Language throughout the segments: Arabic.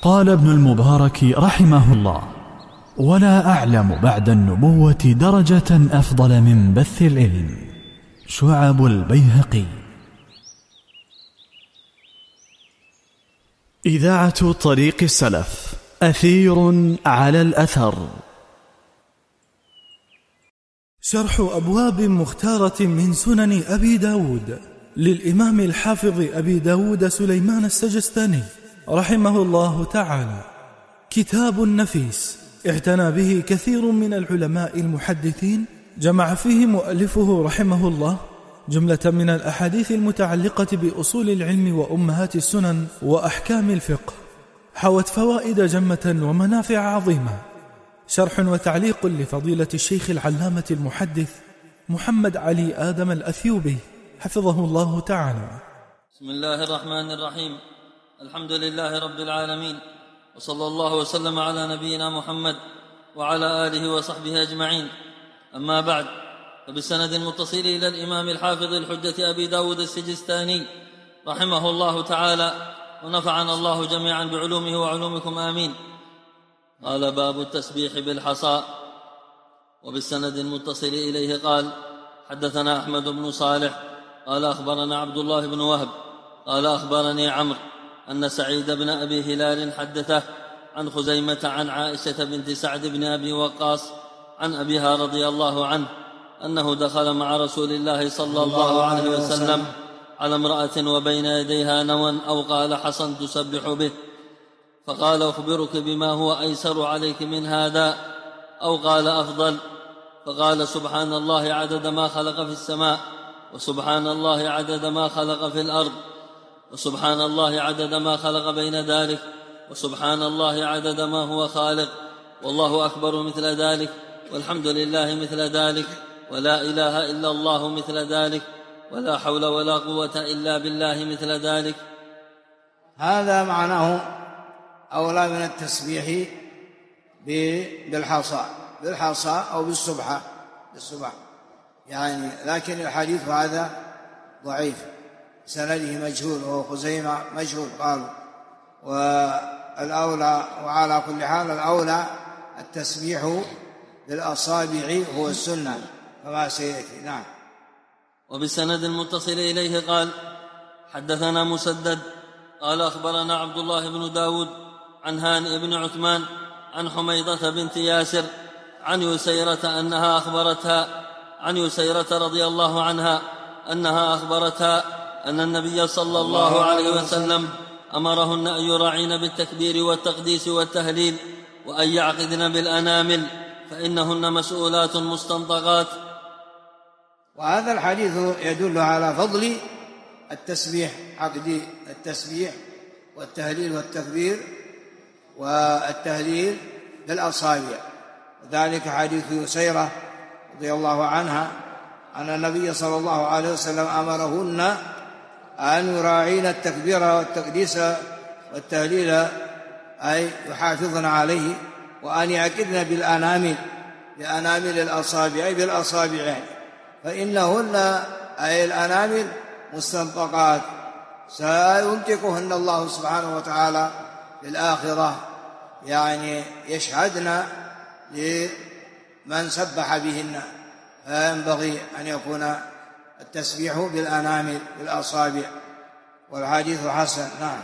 قال ابن المبارك رحمه الله: ولا أعلم بعد النبوة درجة أفضل من بث العلم. شعب البيهقي. إذاعة طريق السلف، أثير على الأثر. شرح أبواب مختارة من سنن أبي داود للإمام الحافظ أبي داود سليمان السجستاني رحمه الله تعالى. كتاب نفيس اعتنى به كثير من العلماء المحدثين، جمع فيه مؤلفه رحمه الله جملة من الأحاديث المتعلقة بأصول العلم وأمهات السنن وأحكام الفقه، حوت فوائد جمة ومنافع عظيمة. شرح وتعليق لفضيلة الشيخ العلامة المحدث محمد علي آدم الأثيوبي حفظه الله تعالى. بسم الله الرحمن الرحيم. الحمد لله رب العالمين، وصلى الله وسلم على نبينا محمد وعلى آله وصحبه أجمعين. أما بعد، فبالسند المتصل إلى الإمام الحافظ الحجة أبي داود السجستاني رحمه الله تعالى، ونفعنا الله جميعا بعلومه وعلومكم آمين. قال: باب التسبيح بالحصى. وبالسند المتصل إليه قال: حدثنا أحمد بن صالح قال أخبرنا عبد الله بن وهب قال أخبرني عمرو أن سعيد بن أبي هلال حدثه عن خزيمة عن عائشة بنت سعد بن أبي وقاص عن أبيها رضي الله عنه أنه دخل مع رسول الله صلى الله عليه وسلم على امرأة وبين يديها نوى أو قال حصى تسبح به، فقال: أخبرك بما هو أيسر عليك من هذا؟ أو قال: أفضل. فقال: سبحان الله عدد ما خلق في السماء، وسبحان الله عدد ما خلق في الأرض، وسبحان الله عدد ما خلق بين ذلك، وسبحان الله عدد ما هو خالق، والله أكبر مثل ذلك، والحمد لله مثل ذلك، ولا إله إلا الله مثل ذلك، ولا حول ولا قوة إلا بالله مثل ذلك. هذا معناه أولى من التسبيح بالحصى أو بالسبحة يعني، لكن الحديث هذا ضعيف، سنده مجهول، وهو خزيمة مجهول قالوا. والأولى، وعلى كل حال الأولى التسبيح بالأصابع هو السنة كما سيأتي. نعم. وبالسند المتصل إليه قال: حدثنا مسدد قال أخبرنا عبد الله بن داود عن هانئ بن عثمان عن حميضة بنت ياسر عن يسيرة رضي الله عنها أنها أخبرتها أن النبي صلى الله عليه وسلم أمرهن أن يراعين بالتكبير والتقديس والتهليل، وأن يعقدن بالأنامل، فإنهن مسؤولات مستنطقات. وهذا الحديث يدل على فضل التسبيح، عقد التسبيح والتهليل والتكبير والتهليل بالأصابع، وذلك حديث يسيرة رضي الله عنها أن النبي صلى الله عليه وسلم أمرهن أن يراعين التكبير والتقديس والتهليل، أي يحافظن عليه، وأن يعقدن بأنامل الأصابع بالأصابع، فإنهن أي الأنامل مستنطقات سينطقهن الله سبحانه وتعالى في الآخرة، يعني يشهدن لمن سبح بهن، فينبغي أن يكون التسبيح بالأنامل بالأصابع، والحديث حسن. نعم.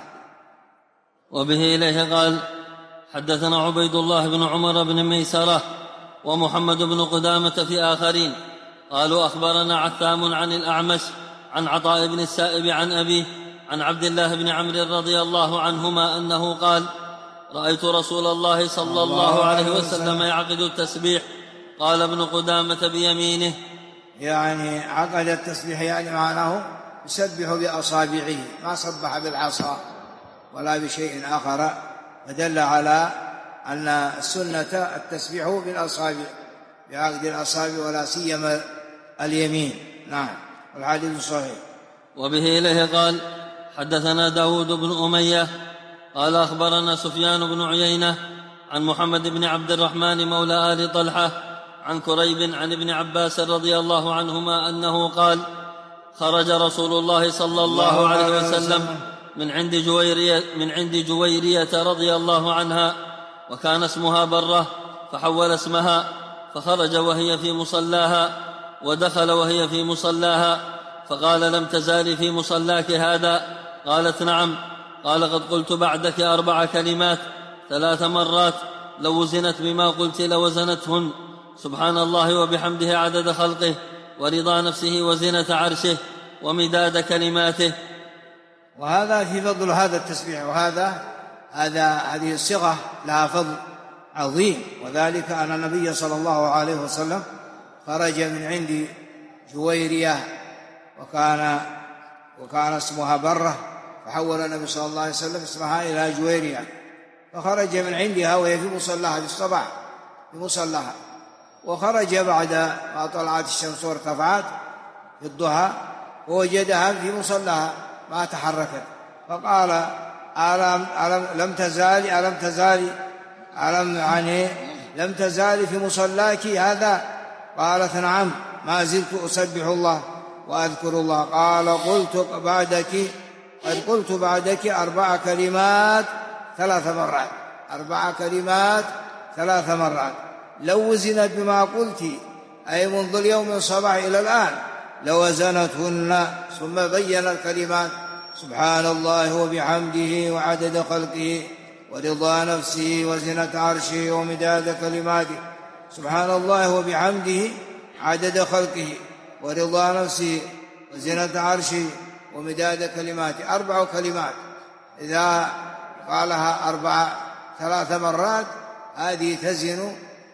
وبه إليه قال: حدثنا عبيد الله بن عمر بن ميسرة ومحمد بن قدامة في آخرين قالوا: أخبرنا عثام عن الأعمش عن عطاء بن السائب عن أبيه عن عبد الله بن عمرو رضي الله عنهما أنه قال: رأيت رسول الله صلى الله عليه وسلم يعقد التسبيح. قال ابن قدامة: بيمينه، يعني عقد التسبيح يعني معناه يسبح بأصابعه، ما سبح بالعصا ولا بشيء آخر، فدل على أن السنة التسبيح بالأصابع، بعقد الأصابع، ولا سيما اليمين. نعم. الحديث صحيح. وبه إليه قال: حدثنا داود بن أمية قال أخبرنا سفيان بن عيينة عن محمد بن عبد الرحمن مولى آل طلحة عن كريب عن ابن عباس رضي الله عنهما أنه قال: خرج رسول الله صلى الله عليه وسلم من عند جويرية رضي الله عنها، وكان اسمها برة، فحول اسمها، فخرج وهي في مصلاها، ودخل وهي في مصلاها، فقال: لم تزالي في مصلاك هذا؟ قالت: نعم. قال: قد قلت بعدك 4 كلمات 3 مرات، لو وزنت بما قلت لوزنتهن: سبحان الله وبحمده عدد خلقه، ورضا نفسه، وزنة عرشه، ومداد كلماته. وهذا في فضل هذا التسبيح، هذه الصيغة لها فضل عظيم، وذلك أن النبي صلى الله عليه وسلم خرج من عند جويرية وكان اسمها برة، فحول النبي صلى الله عليه وسلم اسمها إلى جويرية، فخرج من عندها وهي في مصلاها في الصباح في مصلاها، وخرج بعد ما طلعت الشمس وارتفعت في الضحى، ووجدها في مصلاها ما تحركت، فقال: لم تزالي في مصلاك هذا؟ قالت: نعم، ما زلت أسبح الله وأذكر الله. قال: قد قلت بعدك 4 كلمات 3 مرات، 4 كلمات 3 مرات، لو وزنت بما قلت، أي منذ اليوم من صباح إلى الآن، لوزنتهن. ثم بين الكلمات: سبحان الله وبحمده وعدد خلقه ورضا نفسه وزنة عرشه ومداد كلماته. سبحان الله وبحمده عدد خلقه ورضا نفسه وزنة عرشه ومداد كلماته، 4 كلمات إذا قالها 3 مرات هذه تزن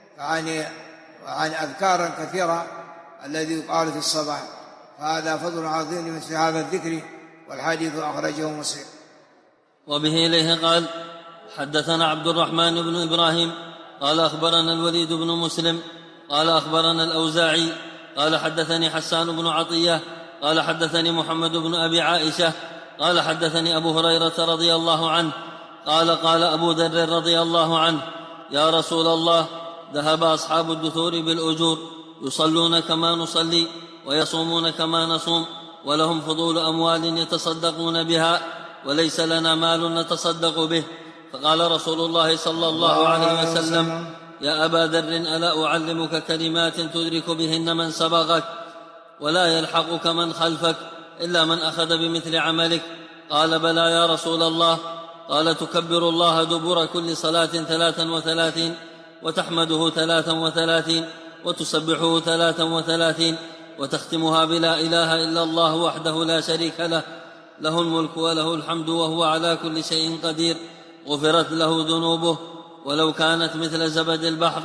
عن أذكارا كثيرة الذي يقال في الصباح، فهذا فضل عظيم لمثل هذا الذكر، والحديث أخرجه مسلم. وبه إليه قال: حدثنا عبد الرحمن بن إبراهيم قال أخبرنا الوليد بن مسلم قال أخبرنا الأوزاعي قال حدثني حسان بن عطية قال حدثني محمد بن أبي عائشة قال حدثني أبو هريرة رضي الله عنه قال أبو ذر رضي الله عنه: يا رسول الله، ذهب أصحاب الدثور بالأجور، يصلون كما نصلي ويصومون كما نصوم، ولهم فضول أموال يتصدقون بها، وليس لنا مال نتصدق به. فقال رسول الله صلى الله عليه وسلم: يا أبا ذر، ألا أعلمك كلمات تدرك بهن من سبقك ولا يلحقك من خلفك إلا من أخذ بمثل عملك؟ قال: بلى يا رسول الله. قال: تكبر الله دبر كل صلاة 33 وتحمده 33 وتسبحه 33 وتختمها بلا إله إلا الله وحده لا شريك له، له الملك وله الحمد وهو على كل شيء قدير، غفرت له ذنوبه ولو كانت مثل زبد البحر.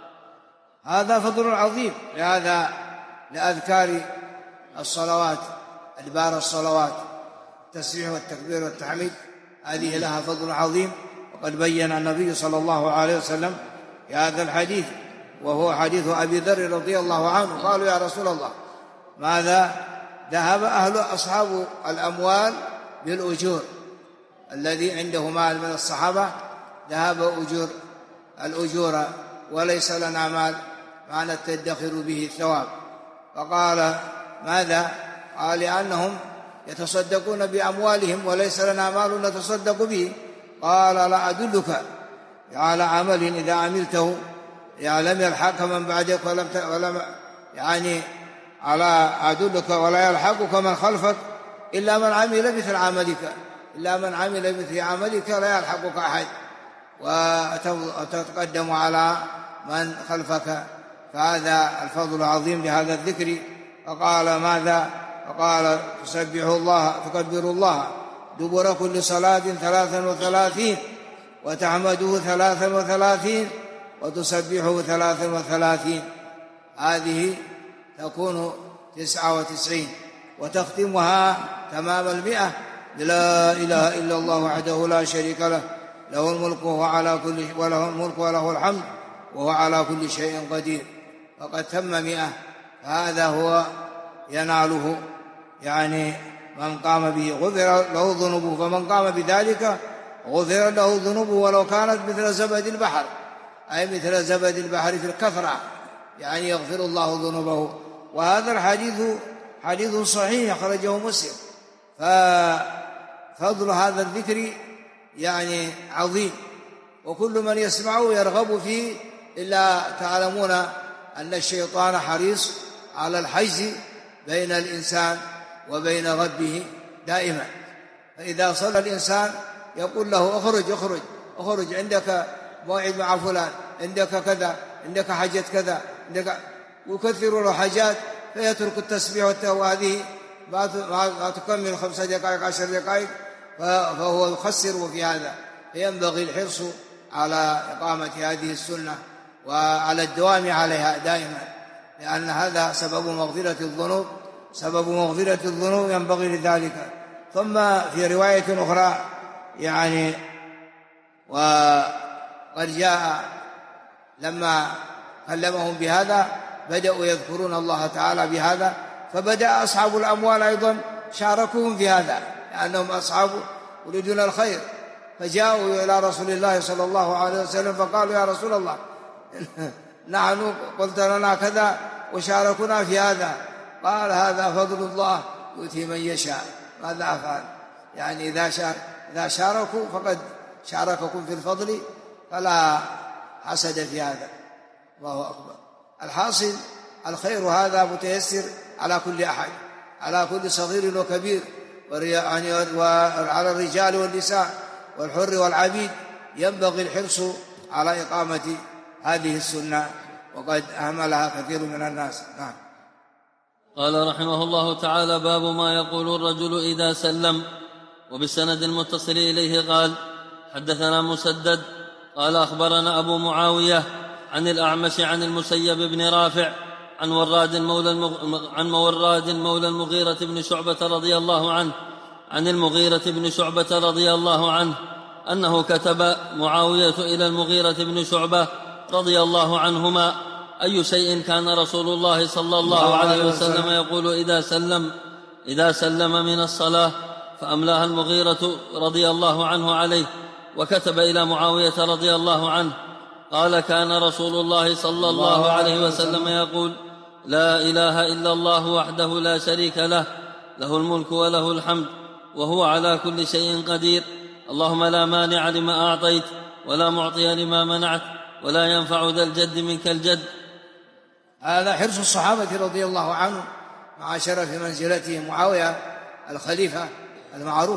هذا فضل عظيم لأذكار الصلوات، أدبار الصلوات، التسبيح والتكبير والتحميد، هذه لها فضل عظيم. وقد بين النبي صلى الله عليه وسلم في هذا الحديث، وهو حديث أبي ذر رضي الله عنه، قالوا: يا رسول الله، ماذا ذهب أصحاب الأموال بالأجور؟ الذي عنده مال من الصحابة ذهب الأجور وليس لنا مال ما نتدخر به الثواب. فقال: ماذا؟ قال: لأنهم يتصدقون بأموالهم وليس لنا مال نتصدق به. قال: لا أدلك على عمل إذا عملته لم يلحق من بعدك على أدلك ولا يلحقك من خلفك إلا من عمل مثل عملك لا يلحقك أحد، وتتقدم على من خلفك. فهذا الفضل العظيم لهذا الذكر. فقال: ماذا؟ فقال: تكبر الله دبر كل صلاة 33 وتحمده 33 وتسبحه 33. هذه تكون 99، وتختمها تمام 100 لا إله إلا الله وحده لا شريك له، له الملك وله الحمد وهو على كل شيء قدير. فقد تم 100. هذا هو يناله من قام به غفر له ذنوبه، فمن قام بذلك غفر له ذنوبه ولو كانت مثل زبد البحر، أي مثل زبد البحر في الكثرة، يغفر الله ذنوبه. وهذا الحديث حديث صحيح أخرجه مسلم. فضل هذا الذكر يعني عظيم، وكل من يسمعه يرغب فيه، إلا تعلمون أن الشيطان حريص على الحجز بين الإنسان وبين ربه دائما. فإذا صلى الإنسان يقول له اخرج عندك موعد مع فلان، عندك كذا، عندك حاجة كذا، عندك، يكثر له حاجات فيترك التسبيح، وهذه ما تكمل 5 دقائق 10 دقائق، فهو يخسر في هذا. فينبغي الحرص على إقامة هذه السنة وعلى الدوام عليها دائما، لأن هذا سبب مغفرة الذنوب، ينبغي لذلك. ثم في رواية أخرى يعني وقد جاء لما كلمهم بهذا بدأوا يذكرون الله تعالى بهذا، فبدأ أصحاب الأموال أيضا شاركوهم في هذا، لأنهم أصحاب يريدون الخير، فجاءوا إلى رسول الله صلى الله عليه وسلم فقالوا: يا رسول الله، نحن قلت لنا كذا وشاركنا في هذا. قال: هذا فضل الله يؤتي من يشاء. ماذا أفعل؟ يعني إذا شاركوا فقد شارككم في الفضل، فلا حسد في هذا. الله أكبر. الحاصل الخير هذا متيسر على كل أحد، على كل صغير وكبير، وعلى الرجال والنساء والحر والعبيد. ينبغي الحرص على إقامة هذه السنة، وقد أهملها كثير من الناس. نعم. قال رحمه الله تعالى: باب ما يقول الرجل إذا سلم. وبالسند المتصل إليه قال: حدثنا مسدد قال أخبرنا أبو معاوية عن الأعمش عن المسيب بن رافع عن وراد مولى المغيرة بن شعبة رضي الله عنه عن المغيرة بن شعبة رضي الله عنه أنه كتب معاوية إلى المغيرة بن شعبة رضي الله عنهما: أي شيء كان رسول الله صلى الله عليه وسلم يقول إذا سلم من الصلاة؟ فأملاها المغيرة رضي الله عنه عليه، وكتب إلى معاوية رضي الله عنه قال: كان رسول الله صلى الله عليه وسلم يقول: لا إله إلا الله وحده لا شريك له، له الملك وله الحمد وهو على كل شيء قدير، اللهم لا مانع لما أعطيت ولا معطي لما منعت ولا ينفع ذا الجد منك الجد. هذا حرص الصحابة رضي الله عنهم مع شرف منزلته معاوية الخليفة المعروف،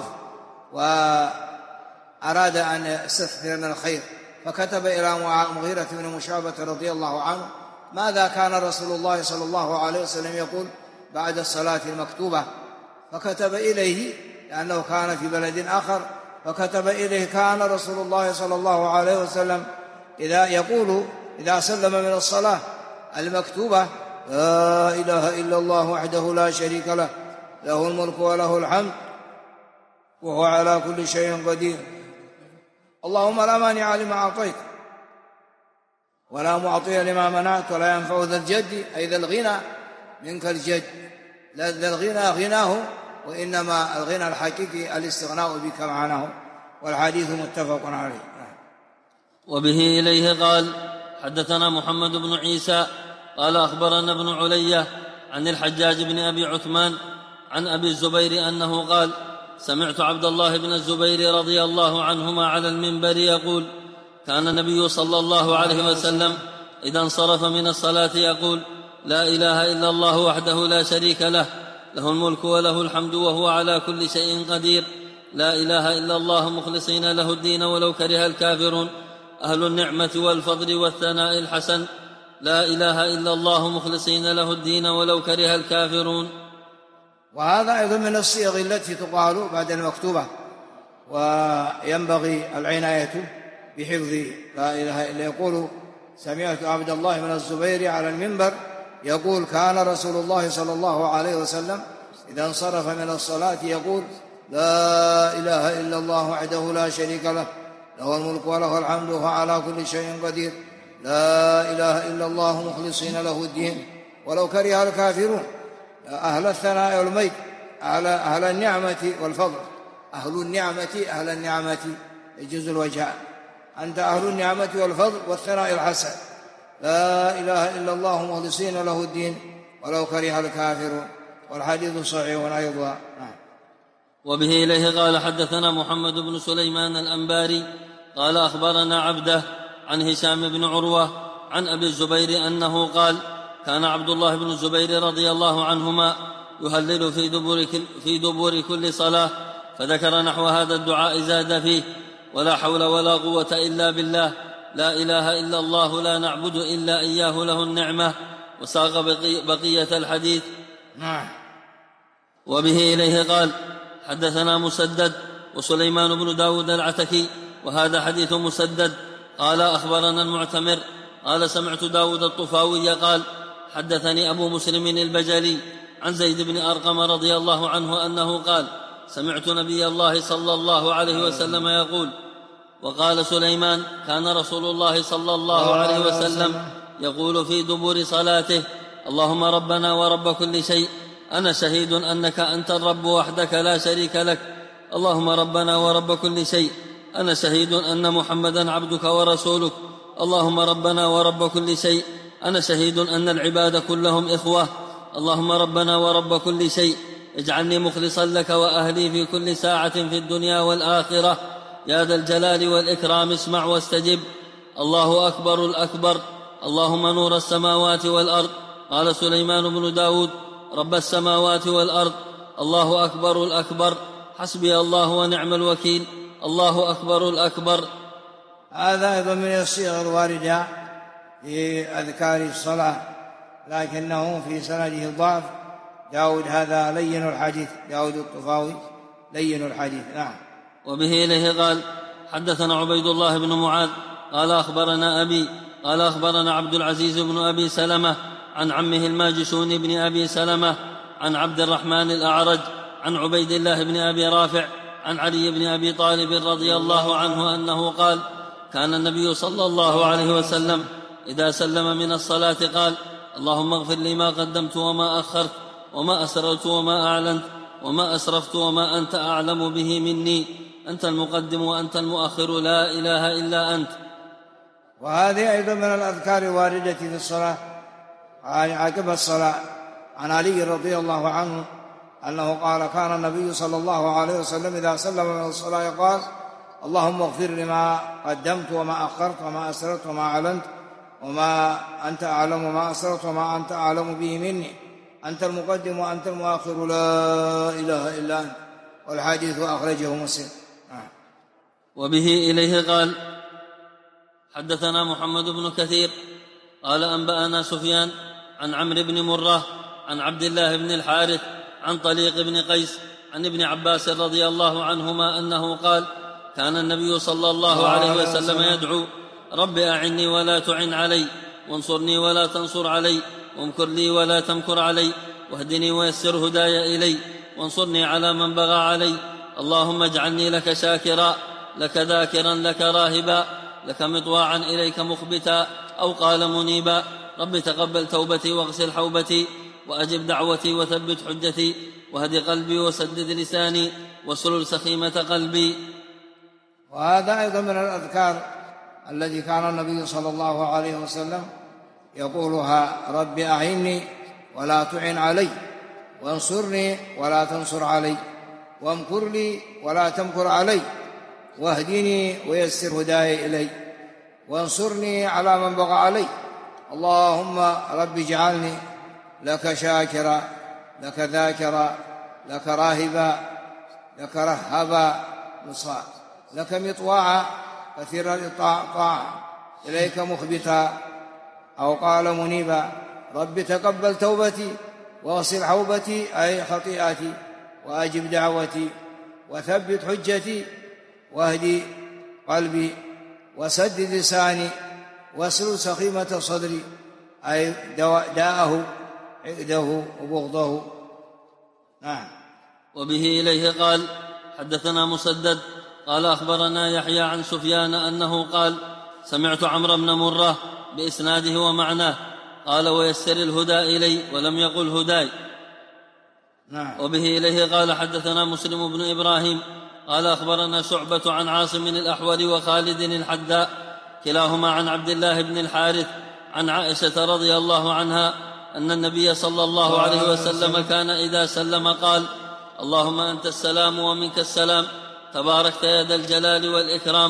وأراد أن يستثمر من الخير، فكتب إلى مغيرة بن شعبة رضي الله عنه: ماذا كان رسول الله صلى الله عليه وسلم يقول بعد الصلاة المكتوبة؟ فكتب إليه، لأنه كان في بلد آخر، فكتب إليه: كان رسول الله صلى الله عليه وسلم إذا سلم من الصلاة المكتوبة: لا إله إلا الله وحده لا شريك له، له الملك وله الحمد وهو على كل شيء قدير، اللهم لا مانع لما أعطيت ولا معطي لما منعت ولا ينفع ذا الجد، أي ذا الغنى منك الجد. لا ذا الغنى غناه، وإنما الغنى الحقيقي الاستغناء بك معناه. والحديث متفق عليه. وبه إليه قال: حدثنا محمد بن عيسى قال أخبرنا ابن علية عن الحجاج بن أبي عثمان عن أبي الزبير أنه قال: سمعت عبد الله بن الزبير رضي الله عنهما على المنبر يقول: كان النبي صلى الله عليه وسلم إذا انصرف من الصلاة يقول: لا إله إلا الله وحده لا شريك له، له الملك وله الحمد وهو على كل شيء قدير، لا إله إلا الله مخلصين له الدين ولو كره الكافرون، أهل النعمة والفضل والثناء الحسن، لا إله إلا الله مخلصين له الدين ولو كره الكافرون. وهذا أيضا من الصيغ التي تقال بعد المكتوبة، وينبغي العناية بحفظ لا إله إلا. يقول: سمعت عبد الله بن الزبير على المنبر يقول: كان رسول الله صلى الله عليه وسلم إذا انصرف من الصلاة يقول: لا إله إلا الله وحده لا شريك له، له الملك وله الحمد وهو على كل شيء قدير، لا إله إلا الله مخلصين له الدين ولو كره الكافرون، أهل الثناء والمجد، أهل النعمة والفضل، أهل النعمة يجوز الوجهان، أنت أهل النعمة والفضل والثناء الحسن، لا إله إلا الله مخلصين له الدين ولو كره الكافرون. والحديث صحيح أيضا. وبه إليه قال حدثنا محمد بن سليمان الأنباري قال أخبرنا عبده عن هشام بن عروة عن أبي الزبير أنه قال كان عبد الله بن الزبير رضي الله عنهما يهلل في دبر كل صلاة، فذكر نحو هذا الدعاء زاد فيه: ولا حول ولا قوة إلا بالله، لا إله إلا الله، لا نعبد إلا إياه، له النعمة، وساق بقية الحديث. وبه إليه قال حدثنا مسدد وسليمان بن داود العتكي، وهذا حديث مسدد قال أخبرنا المعتمر قال سمعت داود الطفاوي قال حدثني أبو مسلم البجلي عن زيد بن أرقم رضي الله عنه أنه قال سمعت نبي الله صلى الله عليه وسلم يقول. وقال سليمان كان رسول الله صلى الله عليه وسلم يقول في دبر صلاته: اللهم ربنا ورب كل شيء، أنا شهيد أنك أنت الرب وحدك لا شريك لك. اللهم ربنا ورب كل شيء، أنا شهيد أن محمدا عبدك ورسولك. اللهم ربنا ورب كل شيء، أنا شهيد أن العباد كلهم إخوة. اللهم ربنا ورب كل شيء، اجعلني مخلصا لك وأهلي في كل ساعة في الدنيا والآخرة، يا ذا الجلال والإكرام، اسمع واستجب. الله أكبر الأكبر، اللهم نور السماوات والأرض. قال سليمان بن داود: رب السماوات والأرض، الله أكبر الأكبر، حسبي الله ونعم الوكيل، الله أكبر الأكبر. هذا أيضا من الصيغ الواردة في أذكار الصلاة، لكنه في سنده ضعف. داود هذا لين الحديث، داود الطفاوي لين الحديث. نعم. وبه إليه قال حدثنا عبيد الله بن معاذ قال أخبرنا أبي قال أخبرنا عبد العزيز بن أبي سلمة عن عمه الماجشون بن أبي سلمة عن عبد الرحمن الأعرج عن عبيد الله بن أبي رافع عن علي بن أبي طالب رضي الله عنه أنه قال كان النبي صلى الله عليه وسلم إذا سلم من الصلاة قال: اللهم اغفر لي ما قدمت وما أخرت وما أسررت وما أعلنت وما أسرفت وما أنت أعلم به مني، أنت المقدم وأنت المؤخر، لا إله إلا أنت. وهذه أيضا من الأذكار الواردة في الصلاة عقب الصلاة. عن علي رضي الله عنه أنه قال كان النبي صلى الله عليه وسلم إذا سلم من الصلاة قال: اللهم اغفر لي ما قدمت وما أخرت وما أسررت وما أعلنت وما أنت أعلم وما أسررت وما أنت أعلم به مني، أنت المقدم وأنت المؤخر، لا إله إلا أنت. والحديث أخرجه مسلم. وبه إليه قال حدثنا محمد بن كثير قال أنبأنا سفيان عن عمرو بن مرة عن عبد الله بن الحارث عن طليق بن قيس عن ابن عباس رضي الله عنهما أنه قال كان النبي صلى الله عليه وسلم يدعو: رب أعني ولا تعن علي، وانصرني ولا تنصر علي، وامكر لي ولا تمكر علي، واهدني ويسر هداي إلي، وانصرني على من بغى علي. اللهم اجعلني لك شاكرا، لك ذاكرا، لك راهبا، لك مطواعا، إليك مخبتا، أو قال منيبا. رب تقبل توبتي واغسل حوبتي، وأجب دعوتي وثبت حجتي، وهد قلبي وسدد لساني، واسلل سخيمة قلبي. وهذا أيضا من الأذكار التي كان النبي صلى الله عليه وسلم يقولها: رب أعني ولا تعن علي، وانصرني ولا تنصر علي، وامكر لي ولا تمكر علي، واهدني ويسر هداي إلي، وانصرني على من بغى علي. اللهم رب اجعلني لك شاكرا، لك ذاكرا، لك راهبا، لك رهبا، لك مطواعا كثير الطاعة، إليك مخبتا، أو قال منيبا. رب تقبل توبتي واغسل حوبتي أي خطيئتي، وأجب دعوتي، وثبت حجتي، واهدي قلبي، وسدد لساني، واسلل سخيمة صدري أي داءه، عقده وبغضه. نعم. وبه إليه قال حدثنا مسدد قال أخبرنا يحيى عن سفيان أنه قال سمعت عمرو بن مرة بإسناده ومعناه قال ويسر الهدى إلي، ولم يقل هداي. نعم. وبه إليه قال حدثنا مسلم بن إبراهيم قال أخبرنا شعبة عن عاصم الأحول وخالد الحداء كلاهما عن عبد الله بن الحارث عن عائشة رضي الله عنها أن النبي صلى الله عليه وسلم كان إذا سلم قال: اللهم أنت السلام ومنك السلام تباركت يا ذا الجلال والإكرام.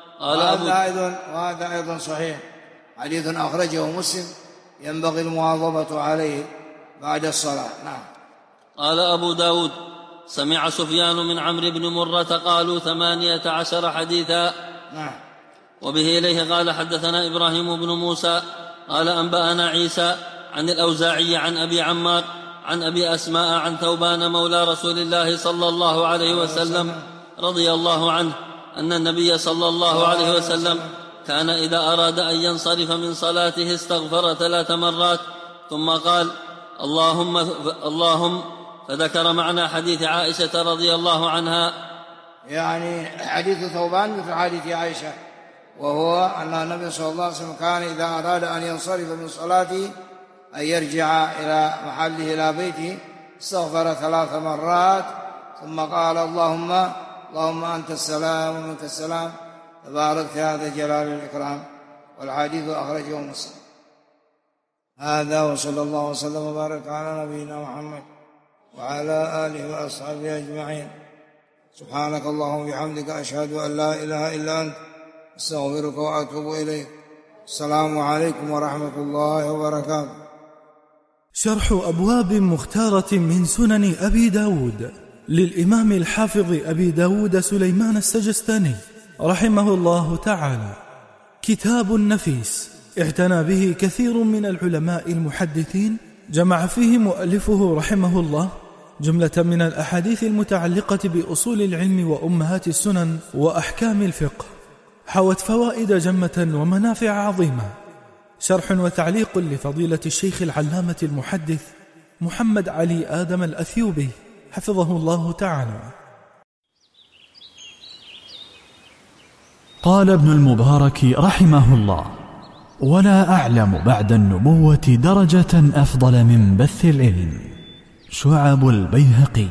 وهذا أيضا صحيح، حديث أخرجه مسلم ينبغي المواظبة عليه بعد الصلاة. نعم. قال أبو داود سمع سفيان من عمرو بن مرة قالوا 18 حديثا. نعم. وبه إليه قال حدثنا إبراهيم بن موسى قال أنبأنا عيسى عن الأوزاعي عن أبي عمار عن أبي أسماء عن ثوبان مولى رسول الله صلى الله عليه وسلم رضي الله عنه أن النبي صلى الله عليه وسلم كان إذا أراد أن ينصرف من صلاته استغفر 3 مرات ثم قال اللهم فذكر معنى حديث عائشة رضي الله عنها. يعني حديث ثوبان مثل حديث عائشة، وهو أن النبي صلى الله عليه وسلم كان إذا أراد أن ينصرف من صلاته أن يرجع إلى محله إلى بيته استغفر 3 مرات ثم قال اللهم أنت السلام ومنك السلام تباركت يا ذا الجلال والإكرام. والحديث أخرجه مسلم. هذا وصلى الله وسلم وبارك على نبينا محمد وعلى آله وأصحابه أجمعين. سبحانك اللهم وبحمدك أشهد أن لا إله إلا أنت أستغفرك وأتوب إليك. السلام عليكم ورحمة الله وبركاته. شرح أبواب مختارة من سنن أبي داود للإمام الحافظ أبي داود سليمان السجستاني رحمه الله تعالى، كتاب نفيس اعتنى به كثير من العلماء المحدثين، جمع فيه مؤلفه رحمه الله جملة من الأحاديث المتعلقة بأصول العلم وأمهات السنن وأحكام الفقه، حوت فوائد جمة ومنافع عظيمة. شرح وتعليق لفضيلة الشيخ العلامة المحدث محمد علي آدم الأثيوبي حفظه الله تعالى. قال ابن المبارك رحمه الله: ولا أعلم بعد النبوة درجة أفضل من بث العلم. شعب البيهقي.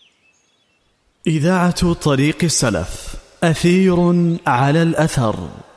إذاعة طريق السلف، أثير على الأثر.